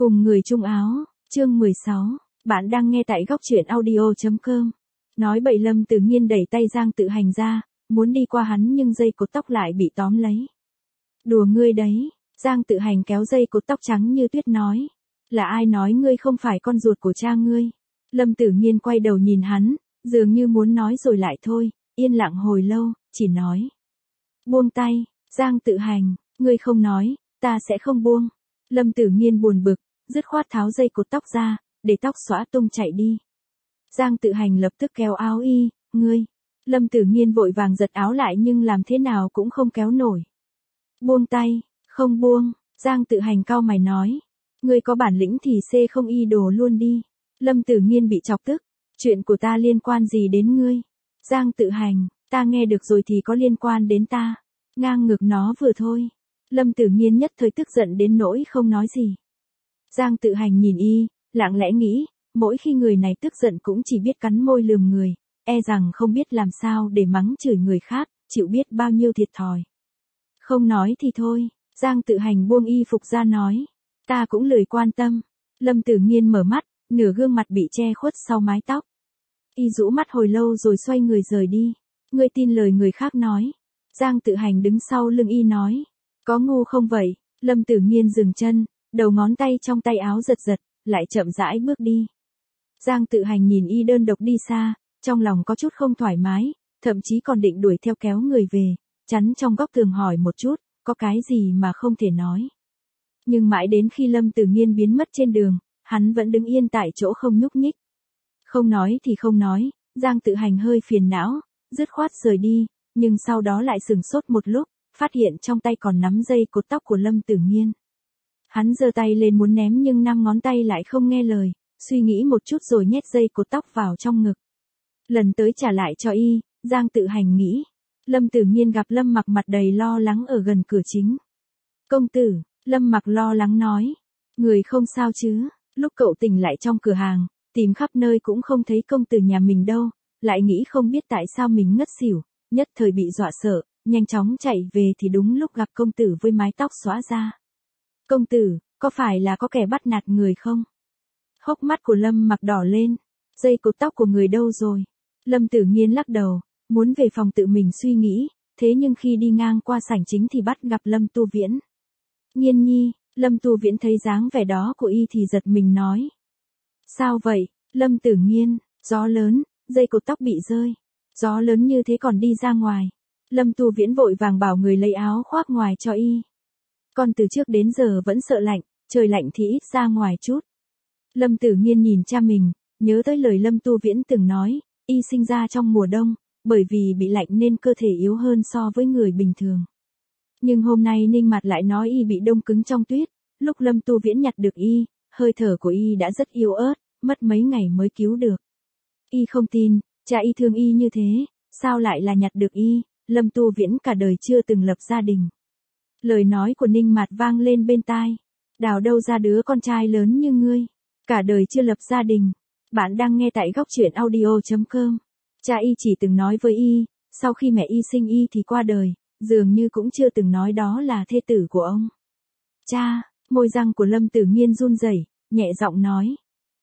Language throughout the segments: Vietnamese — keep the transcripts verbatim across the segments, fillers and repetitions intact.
Cùng người chung áo, chương mười sáu, bạn đang nghe tại góc truyện audio.com. Nói bậy Lâm Tử Nghiên đẩy tay Giang Tự Hành ra, muốn đi qua hắn nhưng dây cột tóc lại bị tóm lấy. Đùa ngươi đấy, Giang Tự Hành kéo dây cột tóc trắng như tuyết nói. Là ai nói ngươi không phải con ruột của cha ngươi? Lâm Tử Nghiên quay đầu nhìn hắn, dường như muốn nói rồi lại thôi, yên lặng hồi lâu, chỉ nói. Buông tay, Giang Tự Hành, ngươi không nói, ta sẽ không buông. Lâm Tử Nghiên buồn bực, dứt khoát tháo dây cột tóc ra, để tóc xõa tung chạy đi. Giang Tự Hành lập tức kéo áo y, ngươi. Lâm Tử Nghiên vội vàng giật áo lại nhưng làm thế nào cũng không kéo nổi. Buông tay, không buông, Giang Tự Hành cau mày nói. Ngươi có bản lĩnh thì xê không y đồ luôn đi. Lâm Tử Nghiên bị chọc tức, chuyện của ta liên quan gì đến ngươi? Giang Tự Hành, ta nghe được rồi thì có liên quan đến ta. Ngang ngược nó vừa thôi. Lâm Tử Nghiên nhất thời tức giận đến nỗi không nói gì. Giang Tự Hành nhìn y, lặng lẽ nghĩ, mỗi khi người này tức giận cũng chỉ biết cắn môi lườm người, e rằng không biết làm sao để mắng chửi người khác, chịu biết bao nhiêu thiệt thòi. Không nói thì thôi, Giang Tự Hành buông y phục ra nói, ta cũng lười quan tâm. Lâm Tử Nghiên mở mắt, nửa gương mặt bị che khuất sau mái tóc. Y rũ mắt hồi lâu rồi xoay người rời đi. Ngươi tin lời người khác nói. Giang Tự Hành đứng sau lưng y nói. Có ngu không vậy? Lâm Tử Nghiên dừng chân, đầu ngón tay trong tay áo giật giật, lại chậm rãi bước đi. Giang Tự Hành nhìn y đơn độc đi xa, trong lòng có chút không thoải mái, thậm chí còn định đuổi theo kéo người về, chắn trong góc tường hỏi một chút, có cái gì mà không thể nói. Nhưng mãi đến khi Lâm Tử Nghiên biến mất trên đường, hắn vẫn đứng yên tại chỗ không nhúc nhích. Không nói thì không nói, Giang Tự Hành hơi phiền não, dứt khoát rời đi, nhưng sau đó lại sừng sốt một lúc, phát hiện trong tay còn nắm dây cột tóc của Lâm Tử Nghiên. Hắn giơ tay lên muốn ném nhưng năm ngón tay lại không nghe lời, suy nghĩ một chút rồi nhét dây cột tóc vào trong ngực. Lần tới trả lại cho y, Giang Tự Hành nghĩ. Lâm Tử Nghiên gặp Lâm Mặc mặt đầy lo lắng ở gần cửa chính. Công tử, Lâm Mặc lo lắng nói. Người không sao chứ? Lúc cậu tỉnh lại trong cửa hàng, tìm khắp nơi cũng không thấy công tử nhà mình đâu, lại nghĩ không biết tại sao mình ngất xỉu, nhất thời bị dọa sợ, nhanh chóng chạy về thì đúng lúc gặp công tử với mái tóc xõa ra. Công tử, có phải là có kẻ bắt nạt người không? Hốc mắt của Lâm Mặc đỏ lên, dây cột tóc của người đâu rồi? Lâm Tử Nghiên lắc đầu, muốn về phòng tự mình suy nghĩ, thế nhưng khi đi ngang qua sảnh chính thì bắt gặp Lâm Tu Viễn. Nghiên nhi, Lâm Tu Viễn thấy dáng vẻ đó của y thì giật mình nói. Sao vậy, Lâm Tử Nghiên, gió lớn, dây cột tóc bị rơi. Gió lớn như thế còn đi ra ngoài. Lâm Tu Viễn vội vàng bảo người lấy áo khoác ngoài cho y. Con từ trước đến giờ vẫn sợ lạnh, trời lạnh thì ít ra ngoài chút. Lâm Tử Nghiên nhìn cha mình, nhớ tới lời Lâm Tu Viễn từng nói, y sinh ra trong mùa đông, bởi vì bị lạnh nên cơ thể yếu hơn so với người bình thường. Nhưng hôm nay Ninh Mạt lại nói y bị đông cứng trong tuyết, lúc Lâm Tu Viễn nhặt được y, hơi thở của y đã rất yếu ớt, mất mấy ngày mới cứu được. Y không tin, cha y thương y như thế, sao lại là nhặt được y, Lâm Tu Viễn cả đời chưa từng lập gia đình. Lời nói của Ninh Mạt vang lên bên tai, đào đâu ra đứa con trai lớn như ngươi, cả đời chưa lập gia đình. Bạn đang nghe tại góc truyện audio.com. Cha y chỉ từng nói với y, sau khi mẹ y sinh y thì qua đời, dường như cũng chưa từng nói đó là thê tử của ông. Cha, môi răng của Lâm Tử Nghiên run rẩy, nhẹ giọng nói.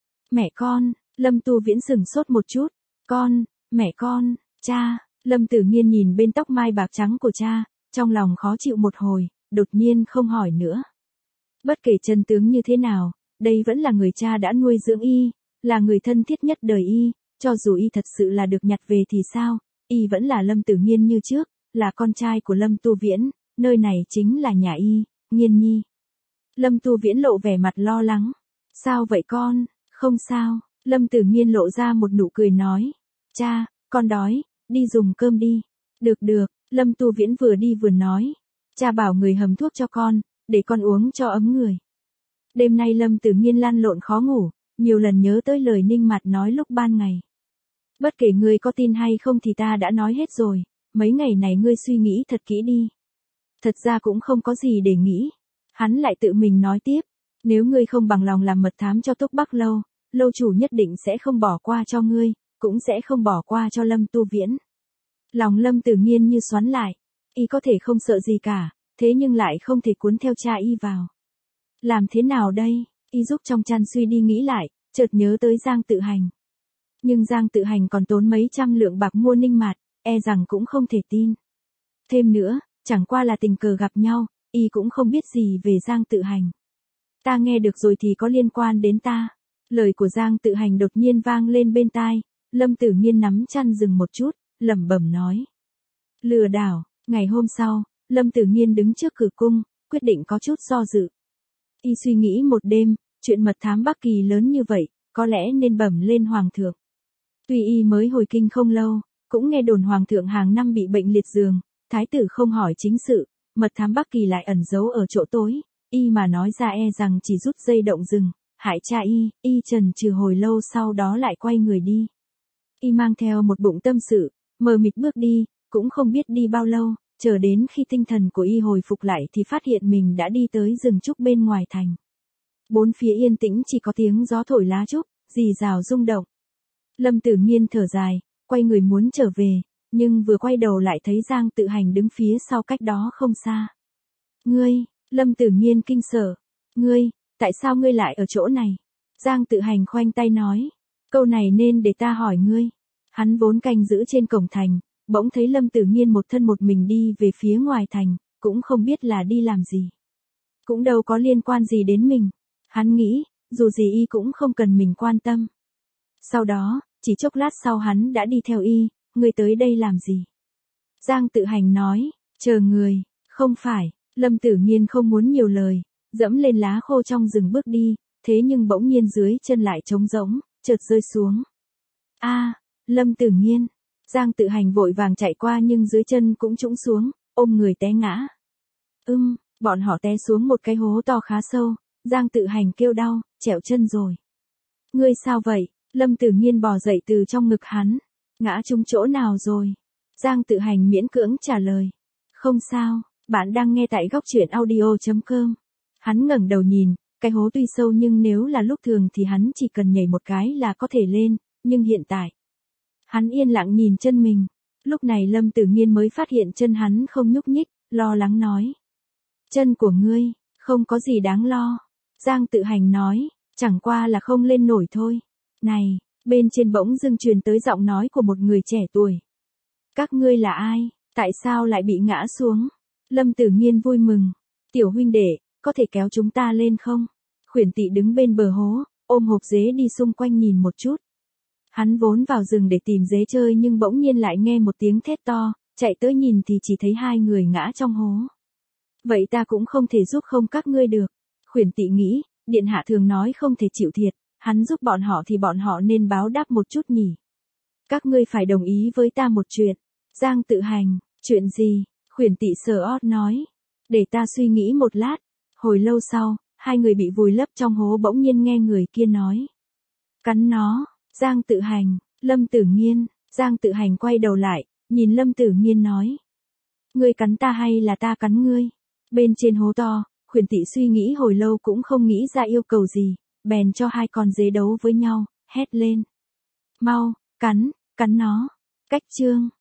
Mẹ con, Lâm Tu Viễn sừng sốt một chút. Con, mẹ con, cha, Lâm Tử Nghiên nhìn bên tóc mai bạc trắng của cha, trong lòng khó chịu một hồi, đột nhiên không hỏi nữa. Bất kể chân tướng như thế nào, đây vẫn là người cha đã nuôi dưỡng y, là người thân thiết nhất đời y, cho dù y thật sự là được nhặt về thì sao, y vẫn là Lâm Tử Nghiên như trước, là con trai của Lâm Tu Viễn, nơi này chính là nhà y, Nghiên nhi. Lâm Tu Viễn lộ vẻ mặt lo lắng. Sao vậy con? Không sao, Lâm Tử Nghiên lộ ra một nụ cười nói. Cha, con đói, đi dùng cơm đi. Được được, Lâm Tu Viễn vừa đi vừa nói. Cha bảo người hầm thuốc cho con, để con uống cho ấm người. Đêm nay Lâm Tử Nghiên lăn lộn khó ngủ, nhiều lần nhớ tới lời Ninh Mạt nói lúc ban ngày. Bất kể ngươi có tin hay không thì ta đã nói hết rồi, mấy ngày này ngươi suy nghĩ thật kỹ đi. Thật ra cũng không có gì để nghĩ. Hắn lại tự mình nói tiếp, nếu ngươi không bằng lòng làm mật thám cho Túc Bắc Lâu, lâu chủ nhất định sẽ không bỏ qua cho ngươi, cũng sẽ không bỏ qua cho Lâm Tu Viễn. Lòng Lâm Tử Nghiên như xoắn lại, y có thể không sợ gì cả, thế nhưng lại không thể cuốn theo cha y vào. Làm thế nào đây? Y giúp trong chăn suy đi nghĩ lại, chợt nhớ tới Giang Tự Hành. Nhưng Giang Tự Hành còn tốn mấy trăm lượng bạc mua Ninh Mạt, e rằng cũng không thể tin. Thêm nữa, chẳng qua là tình cờ gặp nhau, y cũng không biết gì về Giang Tự Hành. Ta nghe được rồi thì có liên quan đến ta. Lời của Giang Tự Hành đột nhiên vang lên bên tai, Lâm Tử Nghiên nắm chăn dừng một chút, lẩm bẩm nói. Lừa đảo. Ngày hôm sau, Lâm Tử Nghiên đứng trước cửa cung, quyết định có chút do dự. Y suy nghĩ một đêm, chuyện mật thám Bắc Kỳ lớn như vậy, có lẽ nên bẩm lên Hoàng thượng. Tuy y mới hồi kinh không lâu, cũng nghe đồn Hoàng thượng hàng năm bị bệnh liệt giường, thái tử không hỏi chính sự, mật thám Bắc Kỳ lại ẩn giấu ở chỗ tối, y mà nói ra e rằng chỉ rút dây động rừng, hại cha y, y trần trừ hồi lâu sau đó lại quay người đi. Y mang theo một bụng tâm sự, mờ mịt bước đi, cũng không biết đi bao lâu, chờ đến khi tinh thần của y hồi phục lại thì phát hiện mình đã đi tới rừng trúc bên ngoài thành. Bốn phía yên tĩnh chỉ có tiếng gió thổi lá trúc, rì rào rung động. Lâm Tử Nghiên thở dài, quay người muốn trở về, nhưng vừa quay đầu lại thấy Giang Tự Hành đứng phía sau cách đó không xa. Ngươi, Lâm Tử Nghiên kinh sợ. Ngươi, tại sao ngươi lại ở chỗ này? Giang Tự Hành khoanh tay nói. Câu này nên để ta hỏi ngươi. Hắn vốn canh giữ trên cổng thành, bỗng thấy Lâm Tử Nghiên một thân một mình đi về phía ngoài thành, cũng không biết là đi làm gì. Cũng đâu có liên quan gì đến mình. Hắn nghĩ, dù gì y cũng không cần mình quan tâm. Sau đó, chỉ chốc lát sau hắn đã đi theo y, ngươi tới đây làm gì? Giang Tự Hành nói, chờ người, không phải, Lâm Tử Nghiên không muốn nhiều lời, dẫm lên lá khô trong rừng bước đi, thế nhưng bỗng nhiên dưới chân lại trống rỗng, chợt rơi xuống. A, Lâm Tử Nghiên, Giang Tự Hành vội vàng chạy qua nhưng dưới chân cũng trũng xuống, ôm người té ngã. Ưm, bọn họ té xuống một cái hố to khá sâu, Giang Tự Hành kêu đau, trẹo chân rồi. Ngươi sao vậy? Lâm Tử Nghiên bò dậy từ trong ngực hắn. Ngã trúng chỗ nào rồi? Giang Tự Hành miễn cưỡng trả lời. Không sao, bạn đang nghe tại góc truyện audio chấm com. Hắn ngẩng đầu nhìn, cái hố tuy sâu nhưng nếu là lúc thường thì hắn chỉ cần nhảy một cái là có thể lên, nhưng hiện tại. Hắn yên lặng nhìn chân mình. Lúc này Lâm Tử Nghiên mới phát hiện chân hắn không nhúc nhích, lo lắng nói. Chân của ngươi, không có gì đáng lo. Giang Tự Hành nói, chẳng qua là không lên nổi thôi. Này, bên trên bỗng dưng truyền tới giọng nói của một người trẻ tuổi. Các ngươi là ai, tại sao lại bị ngã xuống? Lâm Tử Nghiên vui mừng. Tiểu huynh đệ, có thể kéo chúng ta lên không? Khuyển Tị đứng bên bờ hố, ôm hộp dế đi xung quanh nhìn một chút. Hắn vốn vào rừng để tìm dế chơi nhưng bỗng nhiên lại nghe một tiếng thét to, chạy tới nhìn thì chỉ thấy hai người ngã trong hố. Vậy ta cũng không thể giúp không các ngươi được. Khuyển Tị nghĩ, điện hạ thường nói không thể chịu thiệt, hắn giúp bọn họ thì bọn họ nên báo đáp một chút nhỉ. Các ngươi phải đồng ý với ta một chuyện. Giang Tự Hành, chuyện gì? Khuyển Tị sờ ót nói. Để ta suy nghĩ một lát. Hồi lâu sau, hai người bị vùi lấp trong hố bỗng nhiên nghe người kia nói. Cắn nó. Giang Tự Hành, Lâm Tử Nghiên. Giang Tự Hành quay đầu lại, nhìn Lâm Tử Nghiên nói. Ngươi cắn ta hay là ta cắn ngươi? Bên trên hố to, Khuyển Tị suy nghĩ hồi lâu cũng không nghĩ ra yêu cầu gì, bèn cho hai con dế đấu với nhau, hét lên. Mau, cắn, cắn nó. Cách chương.